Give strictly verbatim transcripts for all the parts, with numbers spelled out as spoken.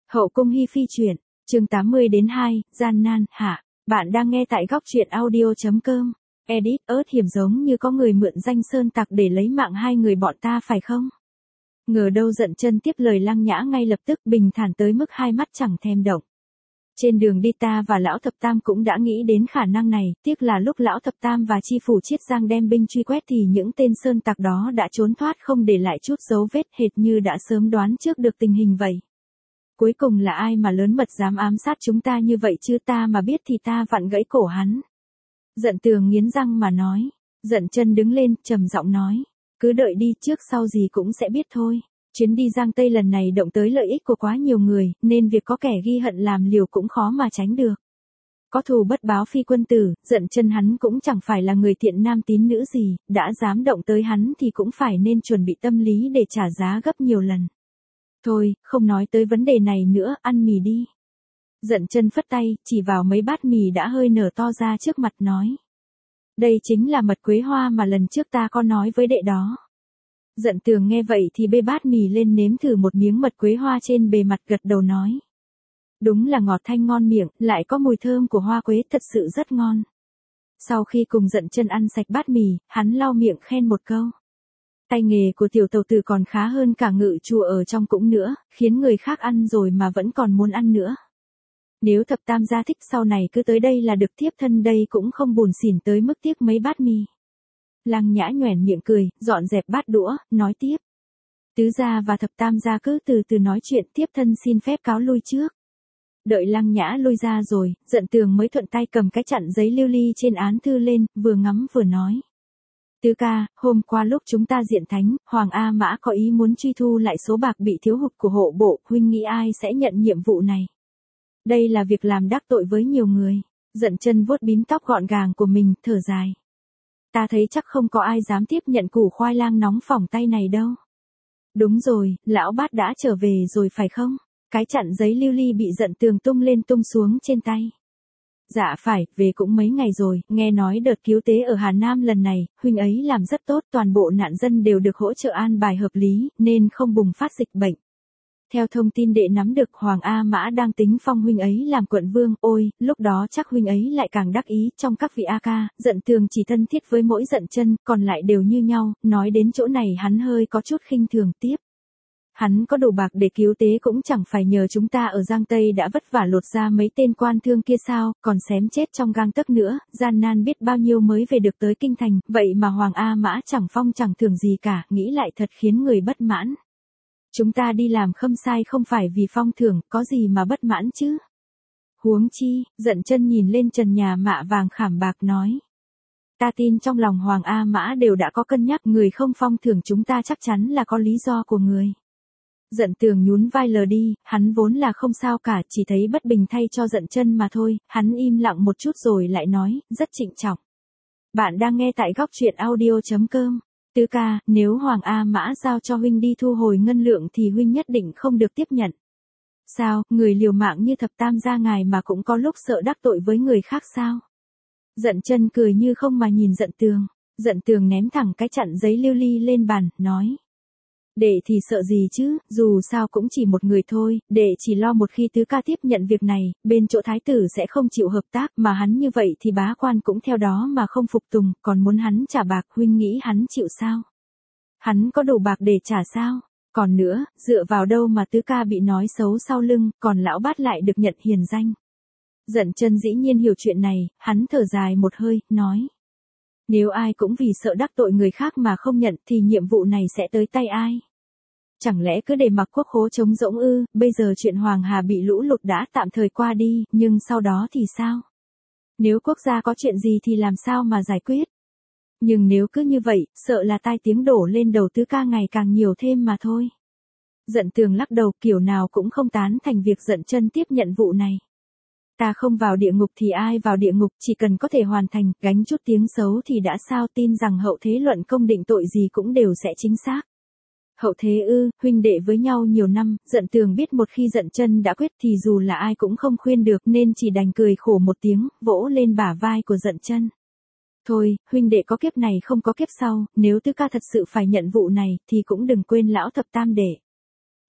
Hậu cung hi phi truyện, chương tám mươi đến hai, gian nan, hạ. Bạn đang nghe tại góc truyện audio.com. Edit, ớt hiểm giống như có người mượn danh sơn tặc để lấy mạng hai người bọn ta phải không? Ngờ đâu Dận Chân tiếp lời Lăng Nhã ngay lập tức bình thản tới mức hai mắt chẳng thèm động. Trên đường đi ta và Lão Thập Tam cũng đã nghĩ đến khả năng này, tiếc là lúc Lão Thập Tam và Chi Phủ Chiết Giang đem binh truy quét thì những tên sơn tặc đó đã trốn thoát không để lại chút dấu vết, hệt như đã sớm đoán trước được tình hình vậy. Cuối cùng là ai mà lớn mật dám ám sát chúng ta như vậy chứ, ta mà biết thì ta vặn gãy cổ hắn. Dận Tường nghiến răng mà nói. Dận Chân đứng lên, trầm giọng nói. Cứ đợi đi, trước sau gì cũng sẽ biết thôi. Chuyến đi Giang Tây lần này động tới lợi ích của quá nhiều người, nên việc có kẻ ghi hận làm liều cũng khó mà tránh được. Có thù bất báo phi quân tử, Dận Chân hắn cũng chẳng phải là người thiện nam tín nữ gì, đã dám động tới hắn thì cũng phải nên chuẩn bị tâm lý để trả giá gấp nhiều lần. Thôi, không nói tới vấn đề này nữa, ăn mì đi. Dận Chân phất tay, chỉ vào mấy bát mì đã hơi nở to ra trước mặt nói. Đây chính là mật quế hoa mà lần trước ta có nói với đệ đó. Dận Tường nghe vậy thì bê bát mì lên nếm thử một miếng mật quế hoa trên bề mặt, gật đầu nói. Đúng là ngọt thanh ngon miệng, lại có mùi thơm của hoa quế, thật sự rất ngon. Sau khi cùng Dận Chân ăn sạch bát mì, hắn lau miệng khen một câu. Tay nghề của tiểu tàu tử còn khá hơn cả ngự chùa ở trong cũng nữa, khiến người khác ăn rồi mà vẫn còn muốn ăn nữa. Nếu Thập Tam gia thích sau này cứ tới đây là được, thiếp thân đây cũng không buồn xỉn tới mức tiếc mấy bát mì. Lăng Nhã nhoẻn miệng cười, dọn dẹp bát đũa, nói tiếp. Tứ gia và Thập Tam gia cứ từ từ nói chuyện, thiếp thân xin phép cáo lui trước. Đợi Lăng Nhã lui ra rồi, Dận Tường mới thuận tay cầm cái chặn giấy lưu ly trên án thư lên, vừa ngắm vừa nói. Tứ ca, hôm qua lúc chúng ta diện thánh, Hoàng A Mã có ý muốn truy thu lại số bạc bị thiếu hụt của hộ bộ, huynh nghĩ ai sẽ nhận nhiệm vụ này? Đây là việc làm đắc tội với nhiều người. Dận Chân vuốt bím tóc gọn gàng của mình, thở dài. Ta thấy chắc không có ai dám tiếp nhận củ khoai lang nóng phỏng tay này đâu. Đúng rồi, lão bát đã trở về rồi phải không? Cái chặn giấy lưu ly bị Dận Tường tung lên tung xuống trên tay. Dạ phải, về cũng mấy ngày rồi, nghe nói đợt cứu tế ở Hà Nam lần này, huynh ấy làm rất tốt, toàn bộ nạn dân đều được hỗ trợ an bài hợp lý, nên không bùng phát dịch bệnh. Theo thông tin đệ nắm được, Hoàng A Mã đang tính phong huynh ấy làm quận vương, ôi, lúc đó chắc huynh ấy lại càng đắc ý, trong các vị A ca, Dận Tường chỉ thân thiết với mỗi Dận Chân, còn lại đều như nhau, nói đến chỗ này hắn hơi có chút khinh thường tiếp. Hắn có đủ bạc để cứu tế cũng chẳng phải nhờ chúng ta ở Giang Tây đã vất vả lột ra mấy tên quan thương kia sao, còn xém chết trong gang tấc nữa, gian nan biết bao nhiêu mới về được tới kinh thành, vậy mà Hoàng A Mã chẳng phong chẳng thưởng gì cả, nghĩ lại thật khiến người bất mãn. Chúng ta đi làm khâm sai không phải vì phong thưởng, có gì mà bất mãn chứ? Huống chi, Dận Chân nhìn lên trần nhà mạ vàng khảm bạc nói. Ta tin trong lòng Hoàng A Mã đều đã có cân nhắc, người không phong thưởng chúng ta chắc chắn là có lý do của người. Dận Tường nhún vai lờ đi, hắn vốn là không sao cả, chỉ thấy bất bình thay cho Dận Chân mà thôi, hắn im lặng một chút rồi lại nói, rất trịnh trọng. Bạn đang nghe tại góc truyện audio.com. Tứ ca, nếu Hoàng A Mã giao cho huynh đi thu hồi ngân lượng thì huynh nhất định không được tiếp nhận. Sao, người liều mạng như Thập Tam gia ngài mà cũng có lúc sợ đắc tội với người khác sao? Dận Chân cười như không mà nhìn Dận Tường. Dận Tường ném thẳng cái chặn giấy lưu ly lên bàn, nói. Đệ thì sợ gì chứ, dù sao cũng chỉ một người thôi, đệ chỉ lo một khi tứ ca tiếp nhận việc này, bên chỗ thái tử sẽ không chịu hợp tác, mà hắn như vậy thì bá quan cũng theo đó mà không phục tùng, còn muốn hắn trả bạc, huynh nghĩ hắn chịu sao? Hắn có đủ bạc để trả sao? Còn nữa, dựa vào đâu mà tứ ca bị nói xấu sau lưng, còn lão bát lại được nhận hiền danh? Dận Chân dĩ nhiên hiểu chuyện này, hắn thở dài một hơi, nói. Nếu ai cũng vì sợ đắc tội người khác mà không nhận thì nhiệm vụ này sẽ tới tay ai? Chẳng lẽ cứ để mặc quốc khố trống rỗng ư? Bây giờ chuyện Hoàng Hà bị lũ lụt đã tạm thời qua đi, nhưng sau đó thì sao? Nếu quốc gia có chuyện gì thì làm sao mà giải quyết? Nhưng nếu cứ như vậy, sợ là tai tiếng đổ lên đầu tứ ca ngày càng nhiều thêm mà thôi. Dận Tường lắc đầu, kiểu nào cũng không tán thành việc Dận Chân tiếp nhận vụ này. Ta không vào địa ngục thì ai vào địa ngục, chỉ cần có thể hoàn thành, gánh chút tiếng xấu thì đã sao, tin rằng hậu thế luận công định tội gì cũng đều sẽ chính xác. Hậu thế ư, huynh đệ với nhau nhiều năm, Dận Tường biết một khi Dận Chân đã quyết thì dù là ai cũng không khuyên được nên chỉ đành cười khổ một tiếng, vỗ lên bả vai của Dận Chân. Thôi, huynh đệ có kiếp này không có kiếp sau, nếu tứ ca thật sự phải nhận vụ này thì cũng đừng quên lão Thập Tam đệ.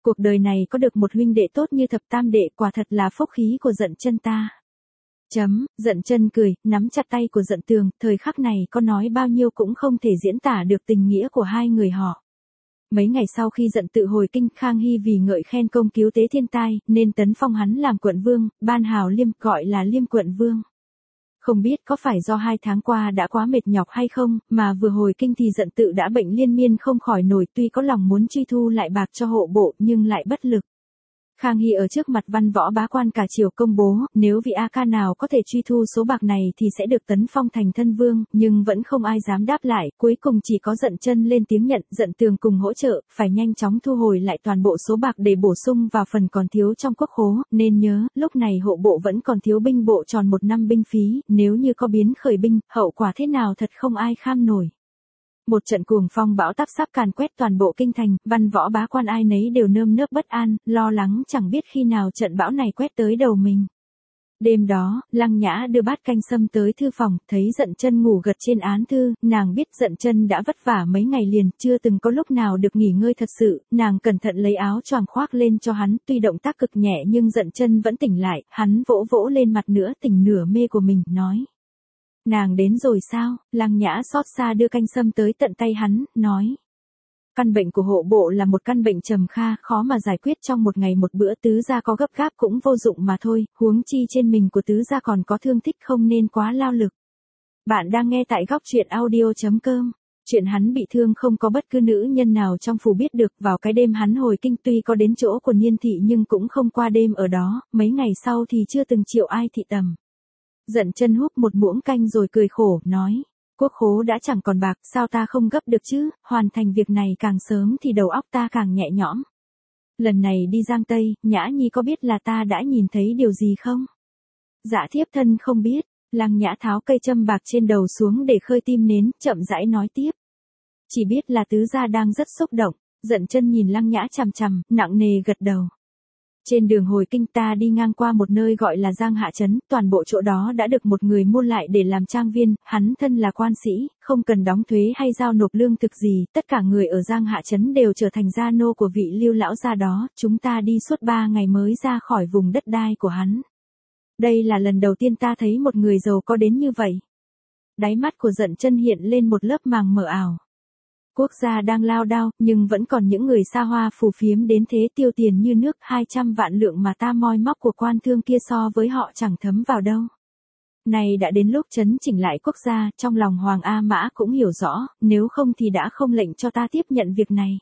Cuộc đời này có được một huynh đệ tốt như thập tam đệ quả thật là phúc khí của Dận Chân ta. Chấm, Dận Chân cười, nắm chặt tay của Dận Tường, thời khắc này có nói bao nhiêu cũng không thể diễn tả được tình nghĩa của hai người họ. Mấy ngày sau khi Dận Tự hồi kinh, Khang Hy vì ngợi khen công cứu tế thiên tai, nên tấn phong hắn làm quận vương, ban hào Liêm, gọi là Liêm quận vương. Không biết có phải do hai tháng qua đã quá mệt nhọc hay không, mà vừa hồi kinh thì Dận Tự đã bệnh liên miên không khỏi nổi, tuy có lòng muốn truy thu lại bạc cho hộ bộ nhưng lại bất lực. Khang Hy ở trước mặt văn võ bá quan cả triều công bố, nếu vị A Ca nào có thể truy thu số bạc này thì sẽ được tấn phong thành thân vương, nhưng vẫn không ai dám đáp lại, cuối cùng chỉ có Dận Chân lên tiếng nhận, Dận Tường cùng hỗ trợ, phải nhanh chóng thu hồi lại toàn bộ số bạc để bổ sung vào phần còn thiếu trong quốc khố, nên nhớ, lúc này hộ bộ vẫn còn thiếu binh bộ tròn một năm binh phí, nếu như có biến khởi binh, hậu quả thế nào thật không ai kham nổi. Một trận cuồng phong bão táp sắp càn quét toàn bộ kinh thành, văn võ bá quan ai nấy đều nơm nớp bất an, lo lắng chẳng biết khi nào trận bão này quét tới đầu mình. Đêm đó, Lăng Nhã đưa bát canh sâm tới thư phòng, thấy Dận Chân ngủ gật trên án thư, nàng biết Dận Chân đã vất vả mấy ngày liền, chưa từng có lúc nào được nghỉ ngơi thật sự, nàng cẩn thận lấy áo choàng khoác lên cho hắn, tuy động tác cực nhẹ nhưng Dận Chân vẫn tỉnh lại, hắn vỗ vỗ lên mặt nửa tỉnh nửa mê của mình, nói. Nàng đến rồi sao? Lăng Nhã xót xa đưa canh sâm tới tận tay hắn, nói. Căn bệnh của hộ bộ là một căn bệnh trầm kha, khó mà giải quyết trong một ngày một bữa, tứ gia có gấp gáp cũng vô dụng mà thôi, huống chi trên mình của tứ gia còn có thương tích, không nên quá lao lực. Bạn đang nghe tại góc truyện audio chấm com. Chuyện hắn bị thương không có bất cứ nữ nhân nào trong phủ biết được, vào cái đêm hắn hồi kinh tuy có đến chỗ của Niên thị nhưng cũng không qua đêm ở đó, mấy ngày sau thì chưa từng chịu ai thị tầm. Dận Chân húp một muỗng canh rồi cười khổ, nói, quốc khố đã chẳng còn bạc, sao ta không gấp được chứ, hoàn thành việc này càng sớm thì đầu óc ta càng nhẹ nhõm. Lần này đi Giang Tây, Nhã Nhi có biết là ta đã nhìn thấy điều gì không? Dạ thiếp thân không biết. Lăng Nhã tháo cây châm bạc trên đầu xuống để khơi tim nến, chậm rãi nói tiếp. Chỉ biết là tứ gia đang rất xúc động. Dận Chân nhìn Lăng Nhã chằm chằm, nặng nề gật đầu. Trên đường hồi kinh ta đi ngang qua một nơi gọi là Giang Hạ Trấn, toàn bộ chỗ đó đã được một người mua lại để làm trang viên, hắn thân là quan sĩ, không cần đóng thuế hay giao nộp lương thực gì, tất cả người ở Giang Hạ Trấn đều trở thành gia nô của vị Lưu lão gia đó, chúng ta đi suốt ba ngày mới ra khỏi vùng đất đai của hắn. Đây là lần đầu tiên ta thấy một người giàu có đến như vậy. Đáy mắt của Dận Chân hiện lên một lớp màng mờ ảo. Quốc gia đang lao đao, nhưng vẫn còn những người xa hoa phù phiếm đến thế, tiêu tiền như nước, hai trăm vạn lượng mà ta moi móc của quan thương kia so với họ chẳng thấm vào đâu. Này đã đến lúc chấn chỉnh lại quốc gia, trong lòng Hoàng A Mã cũng hiểu rõ, nếu không thì đã không lệnh cho ta tiếp nhận việc này.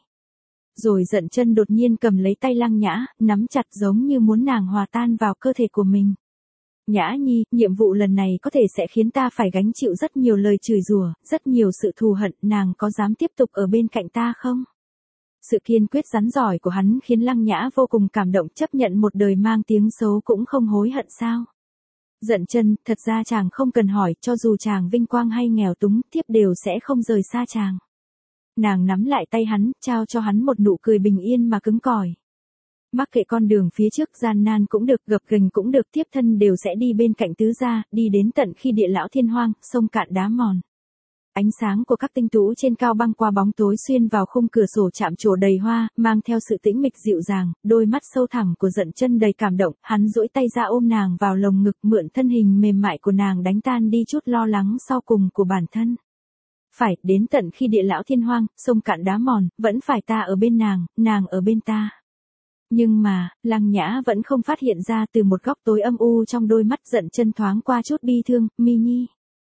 Rồi Dận Chân đột nhiên cầm lấy tay Lăng Nhã, nắm chặt giống như muốn nàng hòa tan vào cơ thể của mình. Nhã Nhi, nhiệm vụ lần này có thể sẽ khiến ta phải gánh chịu rất nhiều lời chửi rủa, rất nhiều sự thù hận, nàng có dám tiếp tục ở bên cạnh ta không? Sự kiên quyết rắn giỏi của hắn khiến Lăng Nhã vô cùng cảm động, chấp nhận một đời mang tiếng xấu cũng không hối hận sao? Dận Chân, thật ra chàng không cần hỏi, cho dù chàng vinh quang hay nghèo túng, thiếp đều sẽ không rời xa chàng. Nàng nắm lại tay hắn, trao cho hắn một nụ cười bình yên mà cứng cỏi. Mắc kệ con đường phía trước gian nan cũng được, gập ghềnh cũng được, tiếp thân đều sẽ đi bên cạnh tứ gia, đi đến tận khi địa lão thiên hoang, sông cạn đá mòn. Ánh sáng của các tinh tú trên cao băng qua bóng tối xuyên vào khung cửa sổ chạm trổ đầy hoa, mang theo sự tĩnh mịch dịu dàng, đôi mắt sâu thẳm của Dận Chân đầy cảm động, hắn duỗi tay ra ôm nàng vào lồng ngực, mượn thân hình mềm mại của nàng đánh tan đi chút lo lắng sau cùng của bản thân. Phải, đến tận khi địa lão thiên hoang, sông cạn đá mòn, vẫn phải ta ở bên nàng, nàng ở bên ta. Nhưng mà, Lăng Nhã vẫn không phát hiện ra từ một góc tối âm u trong đôi mắt Dận Chân thoáng qua chút bi thương, Mi Nhi.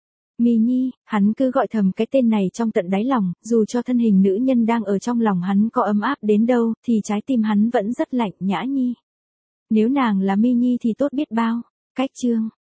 Mi Nhi, hắn cứ gọi thầm cái tên này trong tận đáy lòng, dù cho thân hình nữ nhân đang ở trong lòng hắn có ấm áp đến đâu, thì trái tim hắn vẫn rất lạnh. Nhã Nhi. Nếu nàng là Mi Nhi thì tốt biết bao. Cách chương.